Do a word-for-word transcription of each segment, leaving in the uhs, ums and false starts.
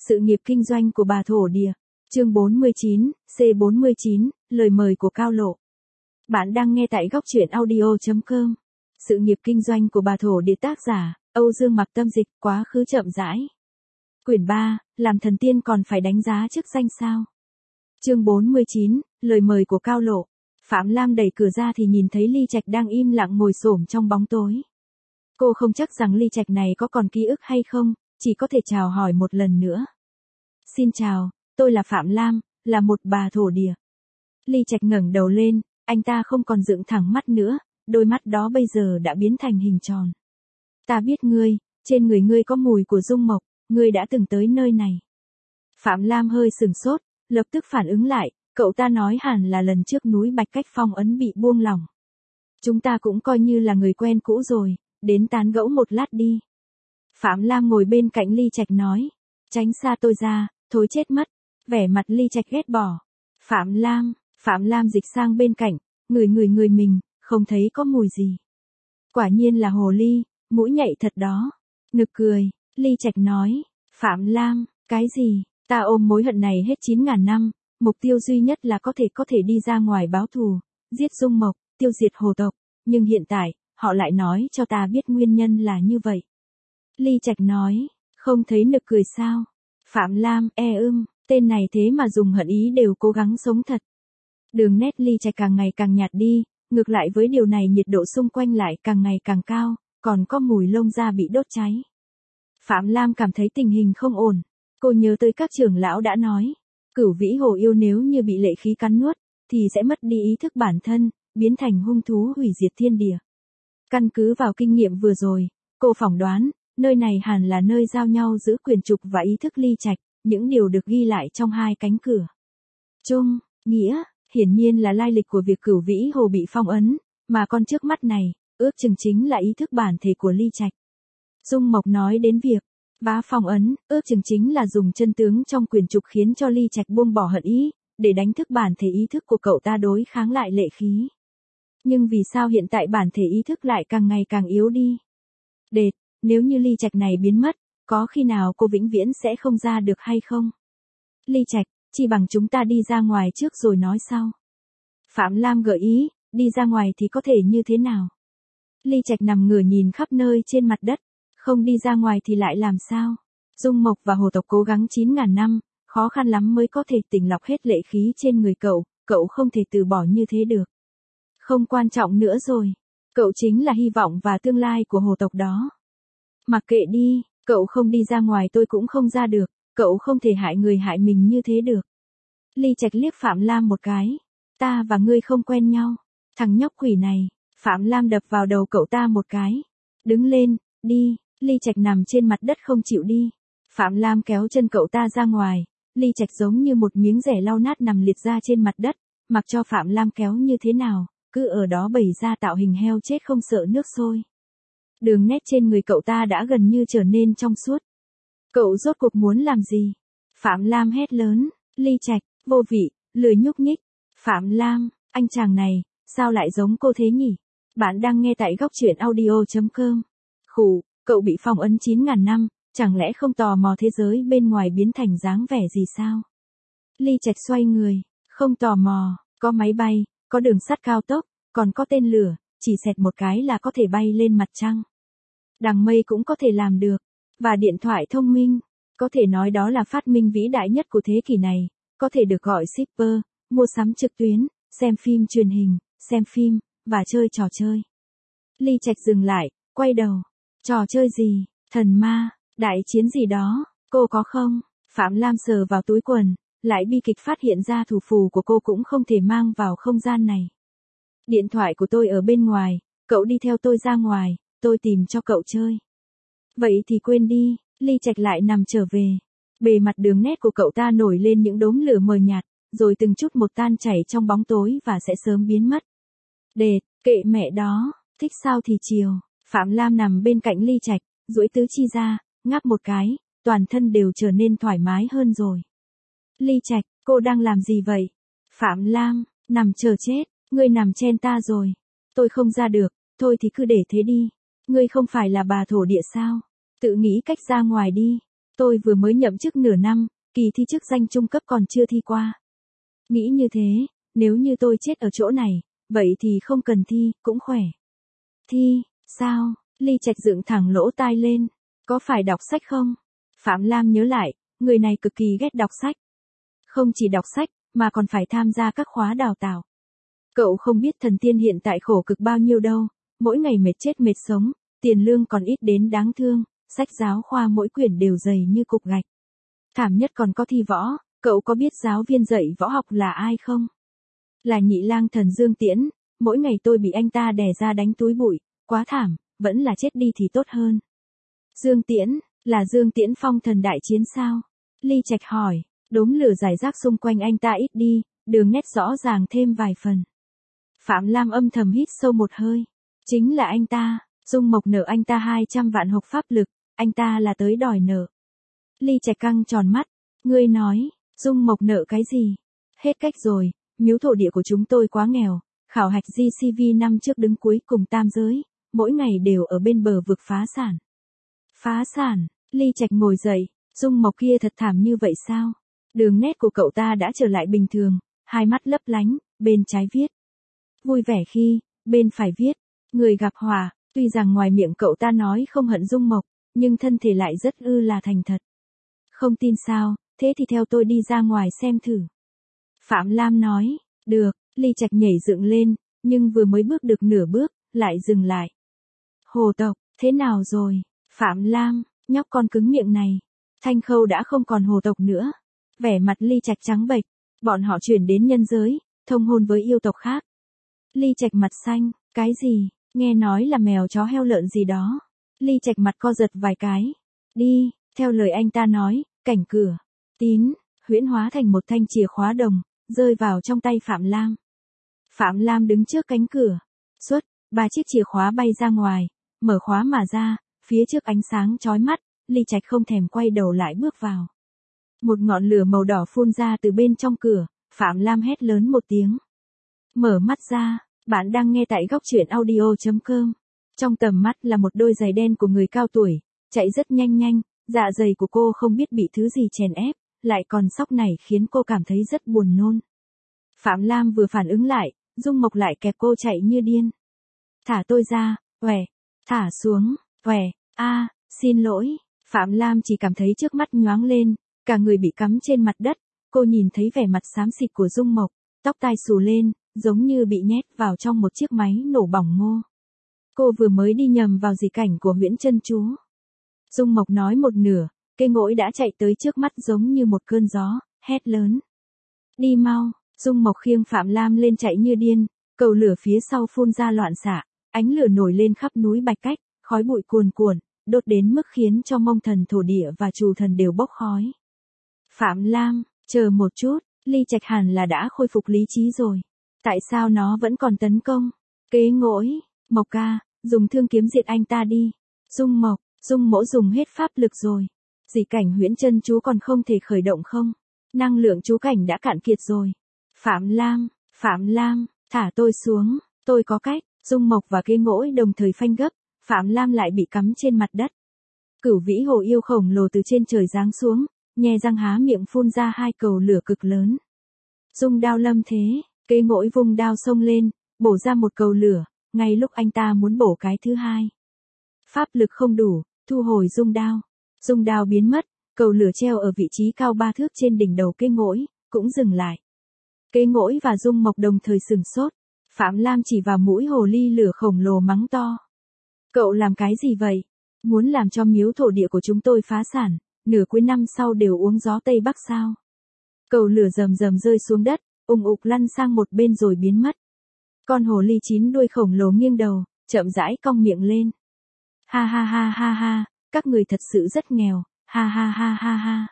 Sự nghiệp kinh doanh của bà thổ địa. Chương bốn mươi chín, C bốn mươi chín, lời mời của Cao Lộ. Bạn đang nghe tại góc truyện audio chấm com. Sự nghiệp kinh doanh của bà thổ địa, tác giả Âu Dương Mặc, tâm dịch quá khứ chậm rãi. Quyển ba, làm thần tiên còn phải đánh giá chức danh sao? Chương bốn mươi chín, lời mời của Cao Lộ. Phạm Lam đẩy cửa ra thì nhìn thấy Ly Trạch đang im lặng ngồi xổm trong bóng tối. Cô không chắc rằng Ly Trạch này có còn ký ức hay không, chỉ có thể chào hỏi một lần nữa. Xin chào, tôi là Phạm Lam, là một bà thổ địa. Ly Trạch ngẩng đầu lên, anh ta không còn dựng thẳng mắt nữa, đôi mắt đó bây giờ đã biến thành hình tròn. Ta biết ngươi, trên người ngươi có mùi của dung mộc, ngươi đã từng tới nơi này. Phạm Lam hơi sừng sốt, lập tức phản ứng lại, cậu ta nói hẳn là lần trước núi Bạch Cách phong ấn bị buông lỏng. Chúng ta cũng coi như là người quen cũ rồi, đến tán gẫu một lát đi. Phạm Lam ngồi bên cạnh Ly Trạch nói, tránh xa tôi ra, thối chết mất, vẻ mặt Ly Trạch ghét bỏ. Phạm Lam, Phạm Lam dịch sang bên cạnh, người người người mình, không thấy có mùi gì. Quả nhiên là hồ ly, mũi nhạy thật đó. Nực cười, Ly Trạch nói, Phạm Lam, cái gì, ta ôm mối hận này hết chín ngàn năm, mục tiêu duy nhất là có thể có thể đi ra ngoài báo thù, giết dung mộc, tiêu diệt hồ tộc, nhưng hiện tại, họ lại nói cho ta biết nguyên nhân là như vậy. Ly Trạch nói, không thấy nực cười sao? Phạm Lam, e ưm, tên này thế mà dùng hận ý đều cố gắng sống thật. Đường nét Ly Trạch càng ngày càng nhạt đi, ngược lại với điều này nhiệt độ xung quanh lại càng ngày càng cao, còn có mùi lông da bị đốt cháy. Phạm Lam cảm thấy tình hình không ổn, cô nhớ tới các trưởng lão đã nói, Cửu Vĩ Hồ Yêu nếu như bị lệ khí cắn nuốt, thì sẽ mất đi ý thức bản thân, biến thành hung thú hủy diệt thiên địa. Căn cứ vào kinh nghiệm vừa rồi, cô phỏng đoán, nơi này hẳn là nơi giao nhau giữa quyền trục và ý thức Ly Trạch, những điều được ghi lại trong hai cánh cửa. Trung, nghĩa, hiển nhiên là lai lịch của việc Cửu Vĩ Hồ bị phong ấn, mà con trước mắt này, ước chừng chính là ý thức bản thể của Ly Trạch. Dung Mộc nói đến việc phá phong ấn, ước chừng chính là dùng chân tướng trong quyền trục khiến cho Ly Trạch buông bỏ hận ý, để đánh thức bản thể ý thức của cậu ta đối kháng lại lệ khí. Nhưng vì sao hiện tại bản thể ý thức lại càng ngày càng yếu đi? Đệt, nếu như Ly Trạch này biến mất, có khi nào cô vĩnh viễn sẽ không ra được hay không? Ly Trạch, chỉ bằng chúng ta đi ra ngoài trước rồi nói sau. Phạm Lam gợi ý, đi ra ngoài thì có thể như thế nào? Ly Trạch nằm ngửa nhìn khắp nơi trên mặt đất, không đi ra ngoài thì lại làm sao? Dung Mộc và hồ tộc cố gắng chín ngàn năm, khó khăn lắm mới có thể tỉnh lọc hết lệ khí trên người cậu, cậu không thể từ bỏ như thế được. Không quan trọng nữa rồi, cậu chính là hy vọng và tương lai của hồ tộc đó. Mặc kệ đi, cậu không đi ra ngoài tôi cũng không ra được, cậu không thể hại người hại mình như thế được. Ly Trạch liếc Phạm Lam một cái, ta và ngươi không quen nhau, thằng nhóc quỷ này. Phạm Lam đập vào đầu cậu ta một cái, đứng lên, đi. Ly Trạch nằm trên mặt đất không chịu đi. Phạm Lam kéo chân cậu ta ra ngoài, Ly Trạch giống như một miếng rẻ lau nát nằm liệt ra trên mặt đất, mặc cho Phạm Lam kéo như thế nào, cứ ở đó bày ra tạo hình heo chết không sợ nước sôi. Đường nét trên người cậu ta đã gần như trở nên trong suốt. Cậu rốt cuộc muốn làm gì? Phạm Lam hét lớn, Ly Trạch, vô vị, lười nhúc nhích. Phạm Lam, anh chàng này, sao lại giống cô thế nhỉ? Bạn đang nghe tại góc truyện audio chấm com. Khủ, cậu bị phong ấn chín ngàn năm, chẳng lẽ không tò mò thế giới bên ngoài biến thành dáng vẻ gì sao? Ly Trạch xoay người, không tò mò, có máy bay, có đường sắt cao tốc, còn có tên lửa, chỉ xẹt một cái là có thể bay lên mặt trăng. Đằng mây cũng có thể làm được, và điện thoại thông minh, có thể nói đó là phát minh vĩ đại nhất của thế kỷ này, có thể được gọi shipper, mua sắm trực tuyến, xem phim truyền hình, xem phim, và chơi trò chơi. Ly Trạch dừng lại, quay đầu. Trò chơi gì? Thần ma, đại chiến gì đó, cô có không? Phạm Lam sờ vào túi quần, lại bi kịch phát hiện ra thủ phù của cô cũng không thể mang vào không gian này. Điện thoại của tôi ở bên ngoài, cậu đi theo tôi ra ngoài, tôi tìm cho cậu chơi. Vậy thì quên đi, Ly Trạch lại nằm trở về. Bề mặt đường nét của cậu ta nổi lên những đốm lửa mờ nhạt, rồi từng chút một tan chảy trong bóng tối và sẽ sớm biến mất. Đệt, kệ mẹ đó, thích sao thì chiều. Phạm Lam nằm bên cạnh Ly Trạch, duỗi tứ chi ra, ngáp một cái, toàn thân đều trở nên thoải mái hơn rồi. Ly Trạch, cô đang làm gì vậy? Phạm Lam, nằm chờ chết, ngươi nằm chen ta rồi. Tôi không ra được, thôi thì cứ để thế đi. Ngươi không phải là bà thổ địa sao? Tự nghĩ cách ra ngoài đi. Tôi vừa mới nhậm chức nửa năm, kỳ thi chức danh trung cấp còn chưa thi qua. Nghĩ như thế, nếu như tôi chết ở chỗ này, vậy thì không cần thi, cũng khỏe. Thi, sao? Ly Trạch dựng thẳng lỗ tai lên. Có phải đọc sách không? Phạm Lam nhớ lại, người này cực kỳ ghét đọc sách. Không chỉ đọc sách, mà còn phải tham gia các khóa đào tạo. Cậu không biết thần tiên hiện tại khổ cực bao nhiêu đâu, mỗi ngày mệt chết mệt sống, tiền lương còn ít đến đáng thương, sách giáo khoa mỗi quyển đều dày như cục gạch. Thảm nhất còn có thi võ, cậu có biết giáo viên dạy võ học là ai không? Là nhị lang thần Dương Tiễn, mỗi ngày tôi bị anh ta đè ra đánh túi bụi, quá thảm, vẫn là chết đi thì tốt hơn. Dương Tiễn, là Dương Tiễn phong thần đại chiến sao? Ly Trạch hỏi, đốm lửa rải rác xung quanh anh ta ít đi, đường nét rõ ràng thêm vài phần. Phạm Lam âm thầm hít sâu một hơi. Chính là anh ta, Dung Mộc nợ anh ta hai trăm vạn hộc pháp lực, anh ta là tới đòi nợ. Ly Trạch căng tròn mắt, ngươi nói, Dung Mộc nợ cái gì? Hết cách rồi, miếu thổ địa của chúng tôi quá nghèo, khảo hạch giê xê vê năm trước đứng cuối cùng tam giới, mỗi ngày đều ở bên bờ vực phá sản. Phá sản, Ly Trạch ngồi dậy, Dung Mộc kia thật thảm như vậy sao? Đường nét của cậu ta đã trở lại bình thường, hai mắt lấp lánh, bên trái viết. Vui vẻ khi, bên phải viết, người gặp hòa, tuy rằng ngoài miệng cậu ta nói không hận Dung Mộc, nhưng thân thể lại rất ư là thành thật. Không tin sao, thế thì theo tôi đi ra ngoài xem thử. Phạm Lam nói, được, Ly Trạch nhảy dựng lên, nhưng vừa mới bước được nửa bước, lại dừng lại. Hồ tộc, thế nào rồi? Phạm Lam, nhóc con cứng miệng này. Thanh Khâu đã không còn hồ tộc nữa. Vẻ mặt Ly Trạch trắng bệch, bọn họ chuyển đến nhân giới, thông hôn với yêu tộc khác. Ly Trạch mặt xanh, cái gì, nghe nói là mèo chó heo lợn gì đó. Ly Trạch mặt co giật vài cái. Đi, theo lời anh ta nói, cảnh cửa, tín, huyễn hóa thành một thanh chìa khóa đồng, rơi vào trong tay Phạm Lam. Phạm Lam đứng trước cánh cửa. Xuất, ba chiếc chìa khóa bay ra ngoài, mở khóa mà ra, phía trước ánh sáng chói mắt, Ly Trạch không thèm quay đầu lại bước vào. Một ngọn lửa màu đỏ phun ra từ bên trong cửa, Phạm Lam hét lớn một tiếng. Mở mắt ra, bạn đang nghe tại góc truyện audio chấm com. Trong tầm mắt là một đôi giày đen của người cao tuổi, chạy rất nhanh nhanh, dạ dày của cô không biết bị thứ gì chèn ép, lại còn sóc này khiến cô cảm thấy rất buồn nôn. Phạm Lam vừa phản ứng lại, Dung Mộc lại kẹp cô chạy như điên. Thả tôi ra, què, thả xuống, què, a, xin lỗi. Phạm Lam chỉ cảm thấy trước mắt nhoáng lên, cả người bị cắm trên mặt đất, cô nhìn thấy vẻ mặt xám xịt của Dung Mộc, tóc tai xù lên, giống như bị nhét vào trong một chiếc máy nổ bỏng ngô. Cô vừa mới đi nhầm vào dị cảnh của Huyễn Chân Chú. Dung Mộc nói một nửa, cây ngỗi đã chạy tới trước mắt giống như một cơn gió, hét lớn. Đi mau, Dung Mộc khiêng Phạm Lam lên chạy như điên, cầu lửa phía sau phun ra loạn xạ, ánh lửa nổi lên khắp núi Bạch Cách, khói bụi cuồn cuộn, đốt đến mức khiến cho Mông Thần thổ địa và Trù Thần đều bốc khói. Phạm Lam, chờ một chút, Ly Trạch hẳn là đã khôi phục lý trí rồi. Tại sao nó vẫn còn tấn công? Kế ngỗi, Mộc ca, dùng thương kiếm diệt anh ta đi. Dung Mộc, Dung Mỗ dùng hết pháp lực rồi. Dị cảnh Huyễn Chân Chú còn không thể khởi động không? Năng lượng chú cảnh đã cạn kiệt rồi. Phạm Lam, Phạm Lam, thả tôi xuống, tôi có cách. Dung Mộc và Kế ngỗi đồng thời phanh gấp, Phạm Lam lại bị cắm trên mặt đất. Cửu vĩ hồ yêu khổng lồ từ trên trời giáng xuống, nhe răng há miệng phun ra hai cầu lửa cực lớn. Dung đao lâm thế, Kế ngỗi vung đao xông lên, bổ ra một cầu lửa, ngay lúc anh ta muốn bổ cái thứ hai. Pháp lực không đủ, thu hồi dung đao. Dung đao biến mất, cầu lửa treo ở vị trí cao ba thước trên đỉnh đầu Kế ngỗi, cũng dừng lại. Kế ngỗi và Dung Mộc đồng thời sừng sốt. Phạm Lam chỉ vào mũi hồ ly lửa khổng lồ mắng to. Cậu làm cái gì vậy? Muốn làm cho miếu thổ địa của chúng tôi phá sản, nửa cuối năm sau đều uống gió Tây Bắc sao? Cầu lửa rầm rầm rơi xuống đất, ùng ục lăn sang một bên rồi biến mất. Con hồ ly chín đuôi khổng lồ nghiêng đầu, chậm rãi cong miệng lên. Ha ha ha ha ha, các người thật sự rất nghèo, ha ha ha ha ha.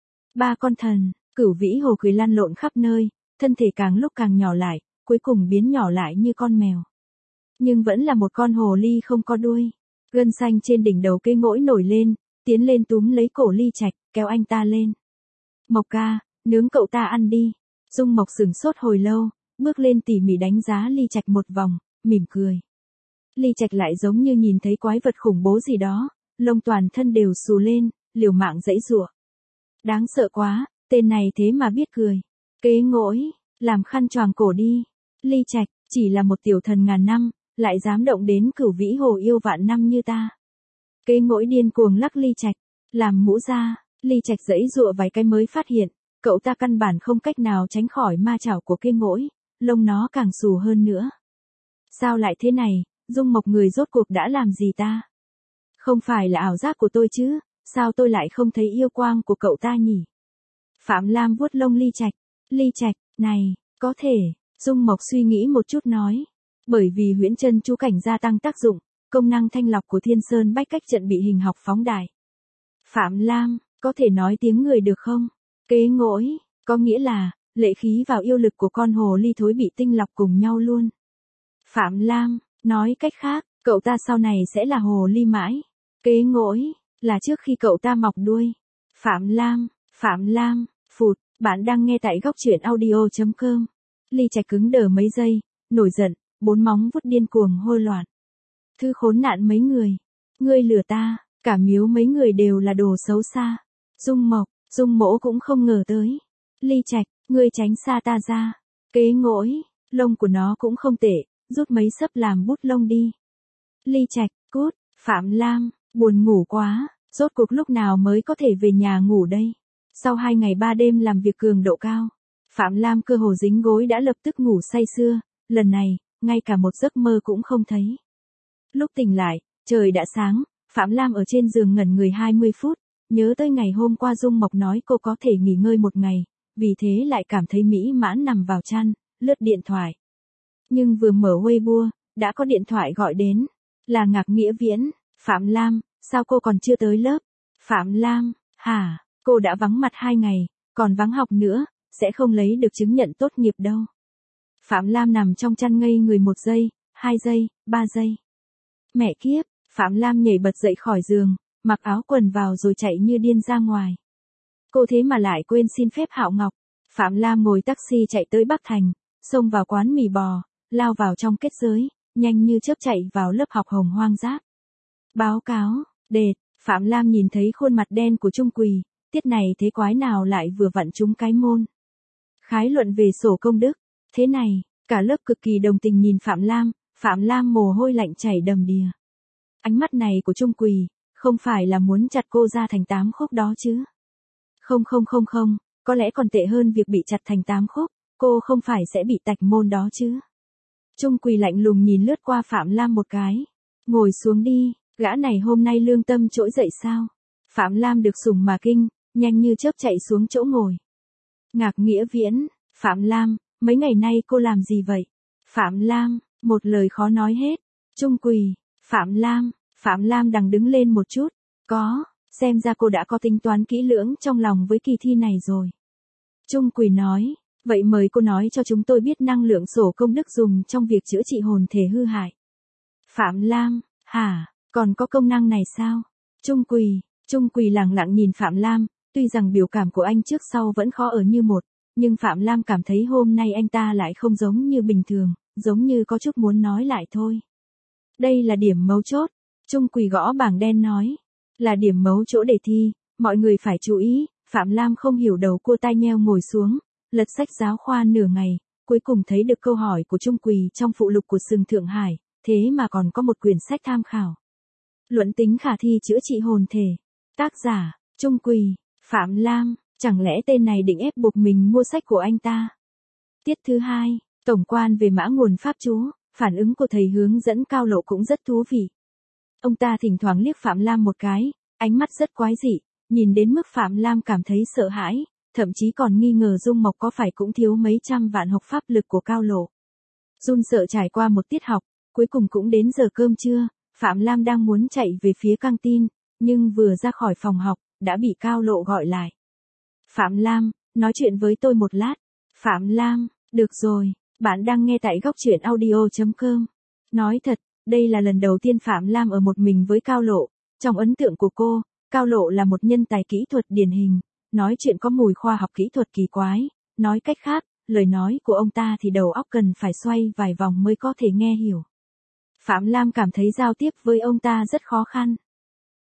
Ba con thần, cửu vĩ hồ cười lăn lộn khắp nơi, thân thể càng lúc càng nhỏ lại, cuối cùng biến nhỏ lại như con mèo. Nhưng vẫn là một con hồ ly không có đuôi. Gân xanh trên đỉnh đầu Kế ngỗi nổi lên, tiến lên túm lấy cổ Ly Trạch, kéo anh ta lên. Mộc ca, nướng cậu ta ăn đi. Dung Mộc sửng sốt hồi lâu, bước lên tỉ mỉ đánh giá Ly Trạch một vòng, mỉm cười. Ly Trạch lại giống như nhìn thấy quái vật khủng bố gì đó, lông toàn thân đều xù lên, liều mạng giãy giụa. Đáng sợ quá, tên này thế mà biết cười. Kế ngỗi, làm khăn choàng cổ đi. Ly Trạch, chỉ là một tiểu thần ngàn năm, lại dám động đến Cửu Vĩ Hồ yêu vạn năm như ta. Kế ngỗi điên cuồng lắc Ly Trạch, làm mũ ra. Ly Trạch giãy giụa vài cái mới phát hiện, cậu ta căn bản không cách nào tránh khỏi ma chảo của Kế ngỗi, lông nó càng xù hơn nữa. Sao lại thế này, Dung Mộc người rốt cuộc đã làm gì ta? Không phải là ảo giác của tôi chứ, sao tôi lại không thấy yêu quang của cậu ta nhỉ? Phạm Lam vuốt lông Ly Trạch, Ly Trạch, này, có thể, Dung Mộc suy nghĩ một chút nói. Bởi vì huyễn chân chú cảnh gia tăng tác dụng, công năng thanh lọc của Thiên Sơn bách cách trận bị hình học phóng đại. Phạm Lam, có thể nói tiếng người được không? Kế ngỗi, có nghĩa là, lệ khí vào yêu lực của con hồ ly thối bị tinh lọc cùng nhau luôn. Phạm Lam, nói cách khác, cậu ta sau này sẽ là hồ ly mãi. Kế ngỗi, là trước khi cậu ta mọc đuôi. Phạm Lam, Phạm Lam, phụt, bạn đang nghe tại góc truyện audio chấm com. Ly Trạch cứng đờ mấy giây, nổi giận, bốn móng vuốt điên cuồng hôi loạn. Thư khốn nạn mấy người, ngươi lừa ta, cả miếu mấy người đều là đồ xấu xa. Dung Mộc, Dung Mỗ cũng không ngờ tới. Ly Trạch, ngươi tránh xa ta ra. Kế ngỗi, lông của nó cũng không tệ, rút mấy sấp làm bút lông đi. Ly Trạch, cút. Phạm Lam, buồn ngủ quá, rốt cuộc lúc nào mới có thể về nhà ngủ đây? Sau hai ngày ba đêm làm việc cường độ cao, Phạm Lam cơ hồ dính gối đã lập tức ngủ say sưa, lần này, ngay cả một giấc mơ cũng không thấy. Lúc tỉnh lại, trời đã sáng, Phạm Lam ở trên giường ngẩn người hai mươi phút, nhớ tới ngày hôm qua Dung Mộc nói cô có thể nghỉ ngơi một ngày, vì thế lại cảm thấy mỹ mãn nằm vào chăn, lướt điện thoại. Nhưng vừa mở Weibo, đã có điện thoại gọi đến, là Ngạc Nghĩa Viễn. Phạm Lam, sao cô còn chưa tới lớp? Phạm Lam, hả, cô đã vắng mặt hai ngày, còn vắng học nữa, sẽ không lấy được chứng nhận tốt nghiệp đâu. Phạm Lam nằm trong chăn ngây người một giây, hai giây, ba giây. Mẹ kiếp, Phạm Lam nhảy bật dậy khỏi giường, mặc áo quần vào rồi chạy như điên ra ngoài. Cô thế mà lại quên xin phép Hạo Ngọc. Phạm Lam ngồi taxi chạy tới Bắc Thành, xông vào quán mì bò, lao vào trong kết giới, nhanh như chớp chạy vào lớp học Hồng Hoang Giáp. Báo cáo, đệt, Phạm Lam nhìn thấy khuôn mặt đen của Trung Quỳ, tiết này thế quái nào lại vừa vặn trúng cái môn. Khái luận về sổ công đức, thế này, cả lớp cực kỳ đồng tình nhìn Phạm Lam, Phạm Lam mồ hôi lạnh chảy đầm đìa. Ánh mắt này của Trung Quỳ, không phải là muốn chặt cô ra thành tám khúc đó chứ. Không không không không, có lẽ còn tệ hơn việc bị chặt thành tám khúc, cô không phải sẽ bị tạch môn đó chứ. Trung Quỳ lạnh lùng nhìn lướt qua Phạm Lam một cái. Ngồi xuống đi, gã này hôm nay lương tâm trỗi dậy sao? Phạm Lam được sủng mà kinh, nhanh như chớp chạy xuống chỗ ngồi. Ngạc Nghĩa Viễn, Phạm Lam, mấy ngày nay cô làm gì vậy? Phạm Lam, một lời khó nói hết. Trung Quỳ, Phạm Lam, Phạm Lam đằng đứng lên một chút. Có, xem ra cô đã có tính toán kỹ lưỡng trong lòng với kỳ thi này rồi. Trung Quỳ nói, vậy mời cô nói cho chúng tôi biết năng lượng sổ công đức dùng trong việc chữa trị hồn thể hư hại. Phạm Lam, hả, còn có công năng này sao? Trung Quỳ, Trung Quỳ lặng lặng nhìn Phạm Lam, tuy rằng biểu cảm của anh trước sau vẫn khó ở như một, nhưng Phạm Lam cảm thấy hôm nay anh ta lại không giống như bình thường, giống như có chút muốn nói lại thôi. Đây là điểm mấu chốt, Trung Quỳ gõ bảng đen nói, là điểm mấu chỗ đề thi, mọi người phải chú ý. Phạm Lam không hiểu đầu cua tai nheo ngồi xuống, lật sách giáo khoa nửa ngày, cuối cùng thấy được câu hỏi của Trung Quỳ trong phụ lục của Sừng Thượng Hải, thế mà còn có một quyển sách tham khảo. Luận tính khả thi chữa trị hồn thể. Tác giả, Trung Quỳ, Phạm Lam, chẳng lẽ tên này định ép buộc mình mua sách của anh ta? Tiết thứ hai, tổng quan về mã nguồn pháp chú, phản ứng của thầy hướng dẫn Cao Lộ cũng rất thú vị. Ông ta thỉnh thoảng liếc Phạm Lam một cái, ánh mắt rất quái dị, nhìn đến mức Phạm Lam cảm thấy sợ hãi, thậm chí còn nghi ngờ Dung Mộc có phải cũng thiếu mấy trăm vạn học pháp lực của Cao Lộ. Run sợ trải qua một tiết học, cuối cùng cũng đến giờ cơm trưa, Phạm Lam đang muốn chạy về phía căng tin, nhưng vừa ra khỏi phòng học, đã bị Cao Lộ gọi lại. Phạm Lam, nói chuyện với tôi một lát. Phạm Lam, được rồi, bạn đang nghe tại góc truyện audio chấm com. Nói thật, đây là lần đầu tiên Phạm Lam ở một mình với Cao Lộ. Trong ấn tượng của cô, Cao Lộ là một nhân tài kỹ thuật điển hình, nói chuyện có mùi khoa học kỹ thuật kỳ quái, nói cách khác, lời nói của ông ta thì đầu óc cần phải xoay vài vòng mới có thể nghe hiểu. Phạm Lam cảm thấy giao tiếp với ông ta rất khó khăn.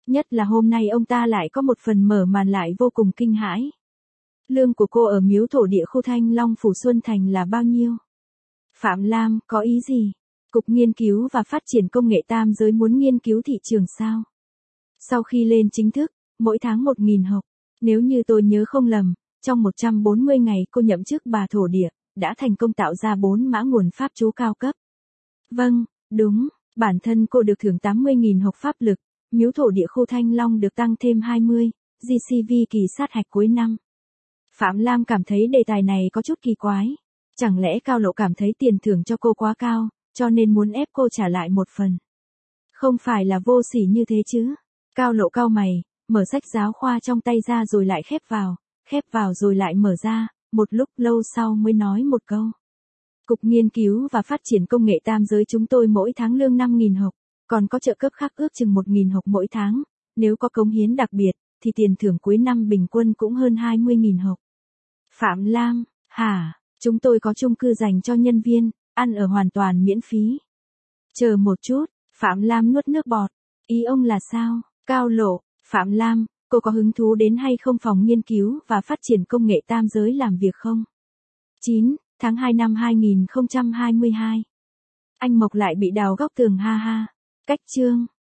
Nhất là hôm nay ông ta lại có một phần mở màn lại vô cùng kinh hãi. Lương của cô ở miếu thổ địa khu Thanh Long Phủ Xuân Thành là bao nhiêu? Phạm Lam, có ý gì? Cục Nghiên cứu và Phát triển Công nghệ Tam Giới muốn nghiên cứu thị trường sao? Sau khi lên chính thức, mỗi tháng một nghìn học. Nếu như tôi nhớ không lầm, trong một trăm bốn mươi ngày cô nhậm chức bà thổ địa, đã thành công tạo ra bốn mã nguồn pháp chú cao cấp. Vâng, đúng, bản thân cô được thưởng tám mươi nghìn học pháp lực, miếu thổ địa khu Thanh Long được tăng thêm hai mươi, giê xê vê kỳ sát hạch cuối năm. Phạm Lam cảm thấy đề tài này có chút kỳ quái. Chẳng lẽ Cao Lộ cảm thấy tiền thưởng cho cô quá cao, cho nên muốn ép cô trả lại một phần? Không phải là vô sỉ như thế chứ? Cao Lộ cau mày, mở sách giáo khoa trong tay ra rồi lại khép vào, khép vào rồi lại mở ra, một lúc lâu sau mới nói một câu. Cục Nghiên cứu và Phát triển Công nghệ Tam Giới chúng tôi mỗi tháng lương năm nghìn học, còn có trợ cấp khác ước chừng một nghìn học mỗi tháng, nếu có cống hiến đặc biệt, thì tiền thưởng cuối năm bình quân cũng hơn hai mươi nghìn học. Phạm Lam, hả, chúng tôi có chung cư dành cho nhân viên, ăn ở hoàn toàn miễn phí. Chờ một chút, Phạm Lam nuốt nước bọt, ý ông là sao? Cao Lộ, Phạm Lam, cô có hứng thú đến hay không phòng nghiên cứu và phát triển công nghệ Tam Giới làm việc không? chín tháng hai năm hai nghìn không trăm hai mươi hai. Anh Mộc lại bị đào góc tường ha ha. Cách chương